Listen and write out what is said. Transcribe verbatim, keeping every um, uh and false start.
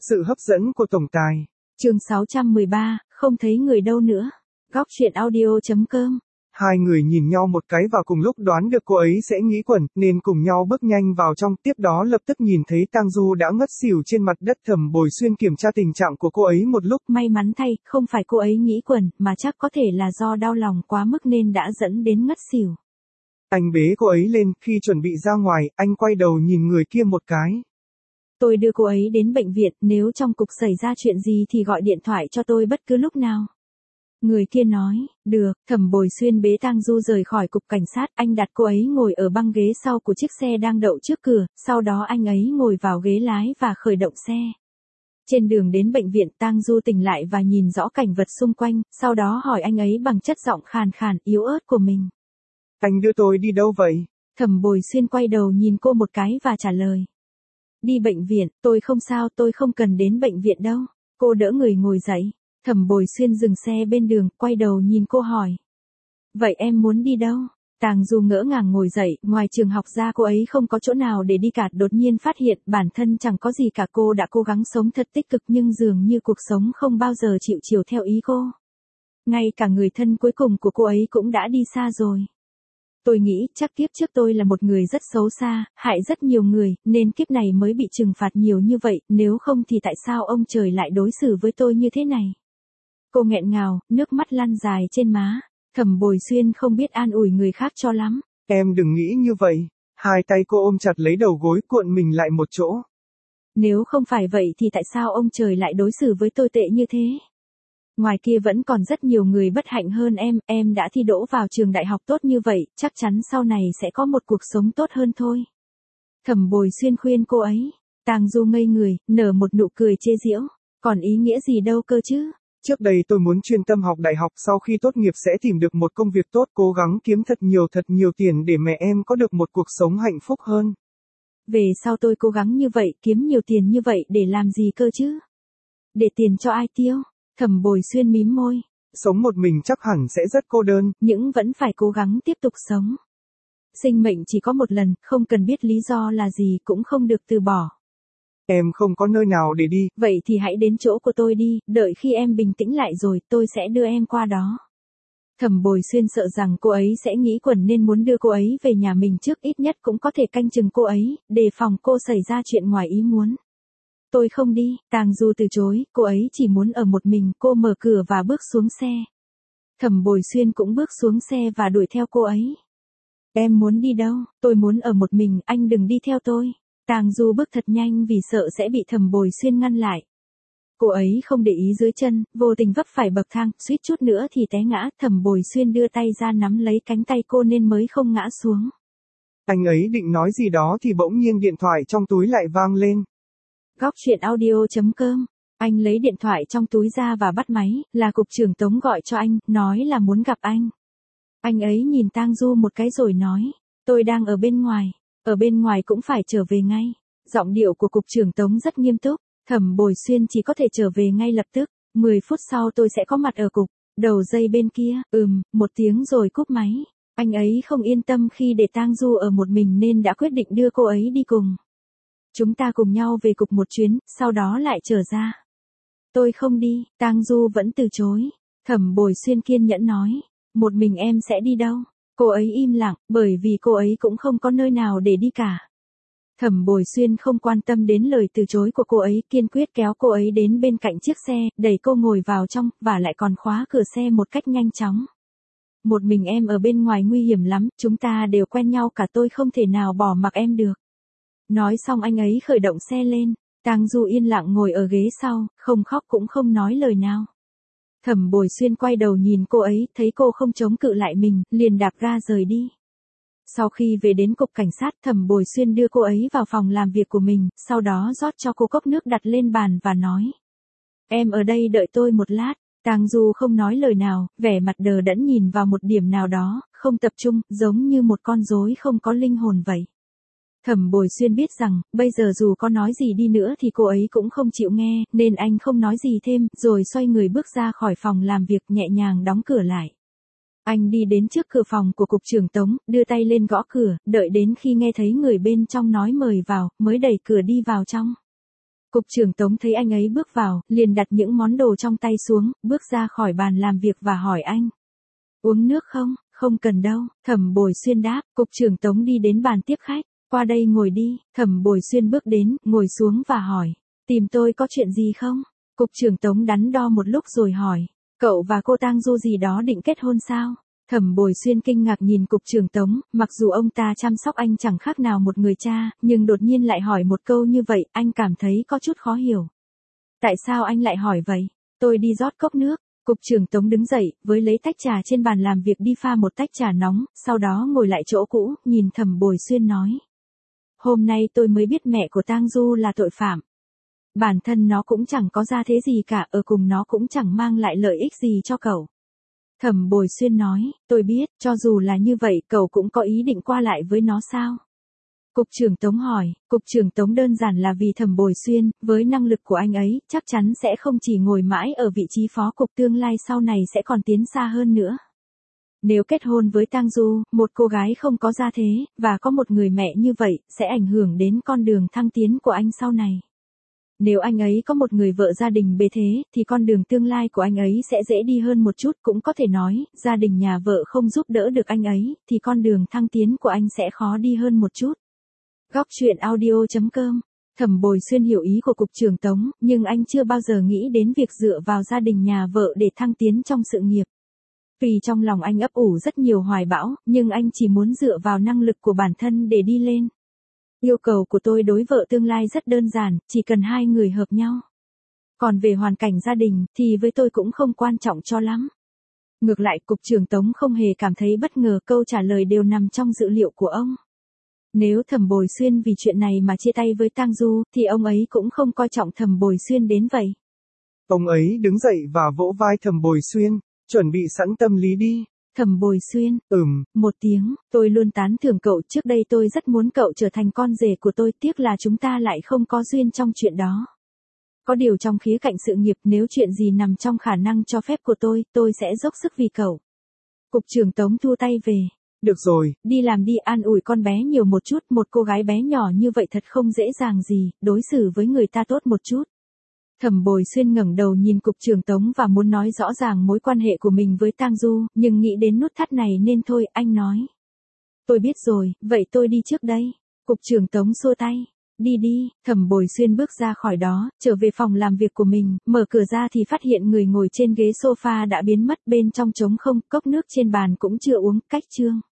Sự hấp dẫn của tổng tài. Chương sáu trăm mười ba, không thấy người đâu nữa. Góc truyện audio chấm com. Hai người nhìn nhau một cái và cùng lúc đoán được cô ấy sẽ nghĩ quẩn, nên cùng nhau bước nhanh vào trong, tiếp đó lập tức nhìn thấy Tang Du đã ngất xỉu trên mặt đất. Thẩm Bồi Xuyên kiểm tra tình trạng của cô ấy một lúc. May mắn thay, không phải cô ấy nghĩ quẩn, mà chắc có thể là do đau lòng quá mức nên đã dẫn đến ngất xỉu. Anh bế cô ấy lên, khi chuẩn bị ra ngoài, anh quay đầu nhìn người kia một cái. Tôi đưa cô ấy đến bệnh viện, nếu trong cục xảy ra chuyện gì thì gọi điện thoại cho tôi bất cứ lúc nào. Người kia nói, được. Thẩm Bồi Xuyên bế Tang Du rời khỏi cục cảnh sát, anh đặt cô ấy ngồi ở băng ghế sau của chiếc xe đang đậu trước cửa, sau đó anh ấy ngồi vào ghế lái và khởi động xe. Trên đường đến bệnh viện, Tang Du tỉnh lại và nhìn rõ cảnh vật xung quanh, sau đó hỏi anh ấy bằng chất giọng khàn khàn, yếu ớt của mình. Anh đưa tôi đi đâu vậy? Thẩm Bồi Xuyên quay đầu nhìn cô một cái và trả lời. Đi bệnh viện, tôi không sao, tôi không cần đến bệnh viện đâu. Cô đỡ người ngồi dậy. Thẩm Bồi Xuyên dừng xe bên đường, quay đầu nhìn cô hỏi. Vậy em muốn đi đâu? Tang Du ngỡ ngàng ngồi dậy, ngoài trường học ra cô ấy không có chỗ nào để đi cả, đột nhiên phát hiện bản thân chẳng có gì cả. Cô đã cố gắng sống thật tích cực nhưng dường như cuộc sống không bao giờ chịu chiều theo ý cô. Ngay cả người thân cuối cùng của cô ấy cũng đã đi xa rồi. Tôi nghĩ chắc kiếp trước tôi là một người rất xấu xa, hại rất nhiều người, nên kiếp này mới bị trừng phạt nhiều như vậy, nếu không thì tại sao ông trời lại đối xử với tôi như thế này? Cô nghẹn ngào, nước mắt lăn dài trên má. Thẩm Bồi Xuyên không biết an ủi người khác cho lắm. Em đừng nghĩ như vậy. Hai tay cô ôm chặt lấy đầu gối, cuộn mình lại một chỗ. Nếu không phải vậy thì tại sao ông trời lại đối xử với tôi tệ như thế? Ngoài kia vẫn còn rất nhiều người bất hạnh hơn em, em đã thi đỗ vào trường đại học tốt như vậy, chắc chắn sau này sẽ có một cuộc sống tốt hơn thôi. Thẩm Bồi Xuyên khuyên cô ấy. Tang Du ngây người, nở một nụ cười chê giễu. Còn ý nghĩa gì đâu cơ chứ? Trước đây tôi muốn chuyên tâm học đại học, sau khi tốt nghiệp sẽ tìm được một công việc tốt, cố gắng kiếm thật nhiều thật nhiều tiền để mẹ em có được một cuộc sống hạnh phúc hơn. Về sau tôi cố gắng như vậy, kiếm nhiều tiền như vậy để làm gì cơ chứ? Để tiền cho ai tiêu? Thẩm Bồi Xuyên mím môi. Sống một mình chắc hẳn sẽ rất cô đơn. Nhưng vẫn phải cố gắng tiếp tục sống. Sinh mệnh chỉ có một lần, không cần biết lý do là gì, cũng không được từ bỏ. Em không có nơi nào để đi. Vậy thì hãy đến chỗ của tôi đi, đợi khi em bình tĩnh lại rồi, tôi sẽ đưa em qua đó. Thẩm Bồi Xuyên sợ rằng cô ấy sẽ nghĩ quẩn nên muốn đưa cô ấy về nhà mình trước, ít nhất cũng có thể canh chừng cô ấy, đề phòng cô xảy ra chuyện ngoài ý muốn. Tôi không đi, Tang Du từ chối, cô ấy chỉ muốn ở một mình. Cô mở cửa và bước xuống xe. Thẩm Bồi Xuyên cũng bước xuống xe và đuổi theo cô ấy. Em muốn đi đâu? Tôi muốn ở một mình, anh đừng đi theo tôi. Tang Du bước thật nhanh vì sợ sẽ bị Thẩm Bồi Xuyên ngăn lại. Cô ấy không để ý dưới chân, vô tình vấp phải bậc thang, suýt chút nữa thì té ngã. Thẩm Bồi Xuyên đưa tay ra nắm lấy cánh tay cô nên mới không ngã xuống. Anh ấy định nói gì đó thì bỗng nhiên điện thoại trong túi lại vang lên. Góc truyện audio chấm com. Anh lấy điện thoại trong túi ra và bắt máy, là cục trưởng Tống gọi cho anh, nói là muốn gặp anh. Anh ấy nhìn Tang Du một cái rồi nói, tôi đang ở bên ngoài, ở bên ngoài cũng phải trở về ngay. Giọng điệu của cục trưởng Tống rất nghiêm túc. Thẩm Bồi Xuyên chỉ có thể trở về ngay lập tức, mười phút sau tôi sẽ có mặt ở cục. Đầu dây bên kia, ừm, một tiếng rồi cúp máy. Anh ấy không yên tâm khi để Tang Du ở một mình nên đã quyết định đưa cô ấy đi cùng. Chúng ta cùng nhau về cục một chuyến, sau đó lại trở ra. Tôi không đi, Tang Du vẫn từ chối. Thẩm Bồi Xuyên kiên nhẫn nói, một mình em sẽ đi đâu? Cô ấy im lặng, bởi vì cô ấy cũng không có nơi nào để đi cả. Thẩm Bồi Xuyên không quan tâm đến lời từ chối của cô ấy, kiên quyết kéo cô ấy đến bên cạnh chiếc xe, đẩy cô ngồi vào trong, và lại còn khóa cửa xe một cách nhanh chóng. Một mình em ở bên ngoài nguy hiểm lắm, chúng ta đều quen nhau cả, tôi không thể nào bỏ mặc em được. Nói xong anh ấy khởi động xe lên. Tang Du yên lặng ngồi ở ghế sau, không khóc cũng không nói lời nào. Thẩm Bồi Xuyên quay đầu nhìn cô ấy, thấy cô không chống cự lại mình, liền đạp ga rời đi. Sau khi về đến cục cảnh sát, Thẩm Bồi Xuyên đưa cô ấy vào phòng làm việc của mình, sau đó rót cho cô cốc nước đặt lên bàn và nói. Em ở đây đợi tôi một lát. Tang Du không nói lời nào, vẻ mặt đờ đẫn nhìn vào một điểm nào đó, không tập trung, giống như một con rối không có linh hồn vậy. Thẩm Bồi Xuyên biết rằng, bây giờ dù có nói gì đi nữa thì cô ấy cũng không chịu nghe, nên anh không nói gì thêm, rồi xoay người bước ra khỏi phòng làm việc, nhẹ nhàng đóng cửa lại. Anh đi đến trước cửa phòng của cục trưởng Tống, đưa tay lên gõ cửa, đợi đến khi nghe thấy người bên trong nói mời vào, mới đẩy cửa đi vào trong. Cục trưởng Tống thấy anh ấy bước vào, liền đặt những món đồ trong tay xuống, bước ra khỏi bàn làm việc và hỏi anh. Uống nước không? Không cần đâu, Thẩm Bồi Xuyên đáp. Cục trưởng Tống đi đến bàn tiếp khách. Qua đây ngồi đi. Thẩm Bồi Xuyên bước đến, ngồi xuống và hỏi. Tìm tôi có chuyện gì không? Cục trưởng Tống đắn đo một lúc rồi hỏi. Cậu và cô Tang Du gì đó định kết hôn sao? Thẩm Bồi Xuyên kinh ngạc nhìn Cục trưởng Tống, mặc dù ông ta chăm sóc anh chẳng khác nào một người cha, nhưng đột nhiên lại hỏi một câu như vậy, anh cảm thấy có chút khó hiểu. Tại sao anh lại hỏi vậy? Tôi đi rót cốc nước. Cục trưởng Tống đứng dậy, với lấy tách trà trên bàn làm việc đi pha một tách trà nóng, sau đó ngồi lại chỗ cũ, nhìn Thẩm Bồi Xuyên nói. Hôm nay tôi mới biết mẹ của Tang Du là tội phạm. Bản thân nó cũng chẳng có ra thế gì cả, ở cùng nó cũng chẳng mang lại lợi ích gì cho cậu. Thẩm Bồi Xuyên nói, tôi biết, cho dù là như vậy, cậu cũng có ý định qua lại với nó sao? Cục trưởng Tống hỏi. Cục trưởng Tống đơn giản là vì Thẩm Bồi Xuyên, với năng lực của anh ấy, chắc chắn sẽ không chỉ ngồi mãi ở vị trí phó cục, tương lai sau này sẽ còn tiến xa hơn nữa. Nếu kết hôn với Tang Du, một cô gái không có gia thế, và có một người mẹ như vậy, sẽ ảnh hưởng đến con đường thăng tiến của anh sau này. Nếu anh ấy có một người vợ gia đình bề thế, thì con đường tương lai của anh ấy sẽ dễ đi hơn một chút, cũng có thể nói, gia đình nhà vợ không giúp đỡ được anh ấy, thì con đường thăng tiến của anh sẽ khó đi hơn một chút. Góc truyện audio chấm com. Thẩm Bồi Xuyên hiểu ý của Cục trưởng Tống, nhưng anh chưa bao giờ nghĩ đến việc dựa vào gia đình nhà vợ để thăng tiến trong sự nghiệp. Vì trong lòng anh ấp ủ rất nhiều hoài bão, nhưng anh chỉ muốn dựa vào năng lực của bản thân để đi lên. Yêu cầu của tôi đối vợ tương lai rất đơn giản, chỉ cần hai người hợp nhau. Còn về hoàn cảnh gia đình, thì với tôi cũng không quan trọng cho lắm. Ngược lại, Cục trưởng Tống không hề cảm thấy bất ngờ, câu trả lời đều nằm trong dự liệu của ông. Nếu Thẩm Bồi Xuyên vì chuyện này mà chia tay với Tang Du, thì ông ấy cũng không coi trọng Thẩm Bồi Xuyên đến vậy. Ông ấy đứng dậy và vỗ vai Thẩm Bồi Xuyên, chuẩn bị sẵn tâm lý đi. Thẩm Bồi Xuyên, Ừm, một tiếng, tôi luôn tán thưởng cậu, trước đây tôi rất muốn cậu trở thành con rể của tôi, tiếc là chúng ta lại không có duyên trong chuyện đó. Có điều trong khía cạnh sự nghiệp, nếu chuyện gì nằm trong khả năng cho phép của tôi, tôi sẽ dốc sức vì cậu. Cục trưởng Tống thu tay về. Được rồi, đi làm đi, an ủi con bé nhiều một chút, một cô gái bé nhỏ như vậy thật không dễ dàng gì, đối xử với người ta tốt một chút. Thẩm Bồi Xuyên ngẩng đầu nhìn Cục trưởng Tống và muốn nói rõ ràng mối quan hệ của mình với Tang Du, nhưng nghĩ đến nút thắt này nên thôi, anh nói. Tôi biết rồi, vậy tôi đi trước đây. Cục trưởng Tống xua tay. Đi đi. Thẩm Bồi Xuyên bước ra khỏi đó, trở về phòng làm việc của mình, mở cửa ra thì phát hiện người ngồi trên ghế sofa đã biến mất, bên trong trống không, cốc nước trên bàn cũng chưa uống, cách chương.